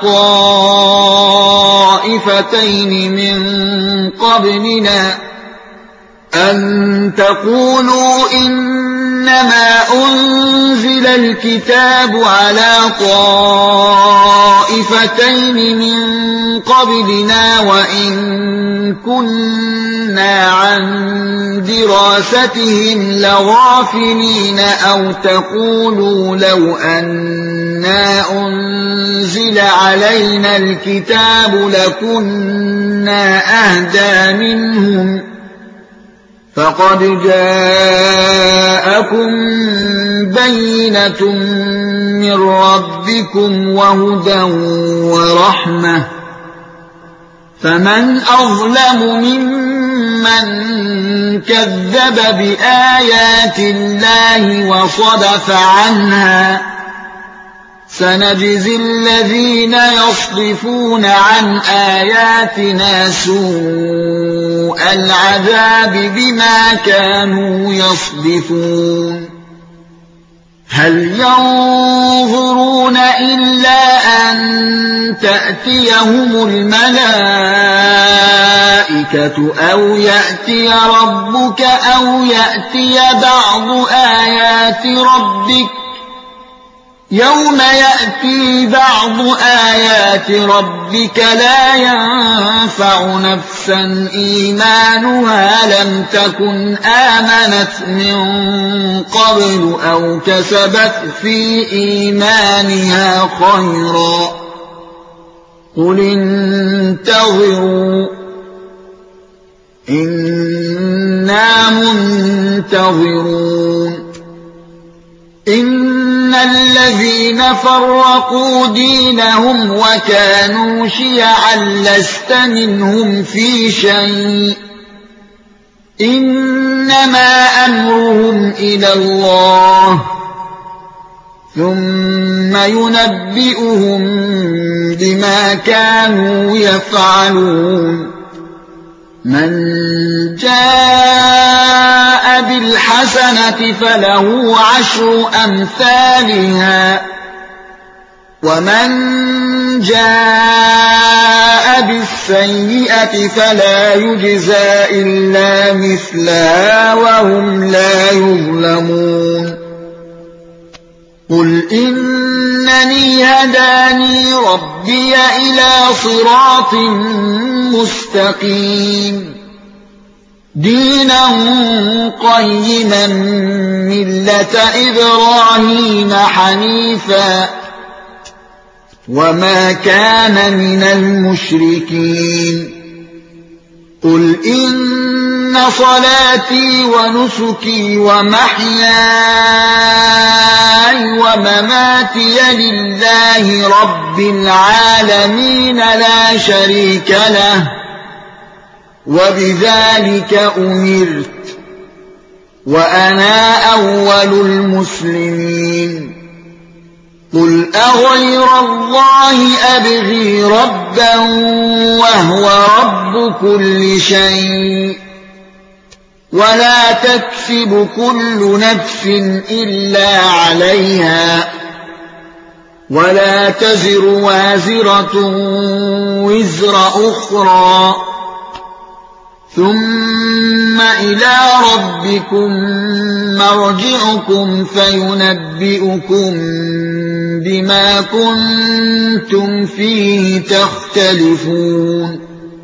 طائفتين من قبلنا أن تقولوا إنما أنزل الكتاب على طائفتين من قبلنا وإن كنا عن دراستهم لغافلين أو تقولوا لو أنا أنزل علينا الكتاب لكنا أهدى منهم فقد جاءكم بينة من ربكم وهدى ورحمة فمن أظلم ممن كذب بآيات الله وصدف عنها سنجزي الذين يصدفون عن آياتنا سوء العذاب بما كانوا يصدفون هل ينظرون إلا أن تأتيهم الملائكة أو يأتي ربك أو يأتي بعض آيات ربك يوم يأتي بعض آيات ربك لا ينفع نفسا إيمانها لم تكن آمنت من قبل أو كسبت في إيمانها خيرا قل انتظروا إنا منتظرون إن الذين فرقوا دينهم وكانوا شيعا لست منهم في شيء إنما أمرهم إلى الله ثم ينبئهم بما كانوا يفعلون من جاء بالحسنة فله عشر أمثالها ومن جاء بالسيئة فلا يجزى إلا مثلها وهم لا يظلمون قل إنني هداني ربي إلى صراط مستقيم دينا قيما ملة إبراهيم حنيفا وما كان من المشركين قل إن صلاتي ونسكي ومحياي ومماتي لله رب العالمين لا شريك له وبذلك أمرت وأنا أول المسلمين قل أغير الله أبغي ربا وهو رب كل شيء ولا تكسب كل نفس إلا عليها ولا تزر وازرة وزر أخرى ثم إلى ربكم مرجعكم فينبئكم بما كنتم فيه تختلفون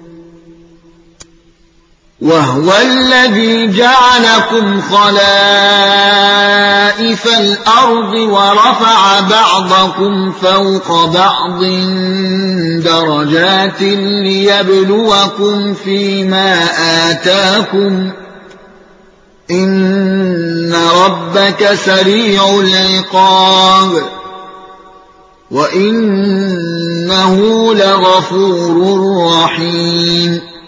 وهو الذي جعلكم خلائف الأرض ورفع بعضكم فوق بعض درجات ليبلوكم فيما آتاكم إن ربك سريع العقاب وإنه لغفور رحيم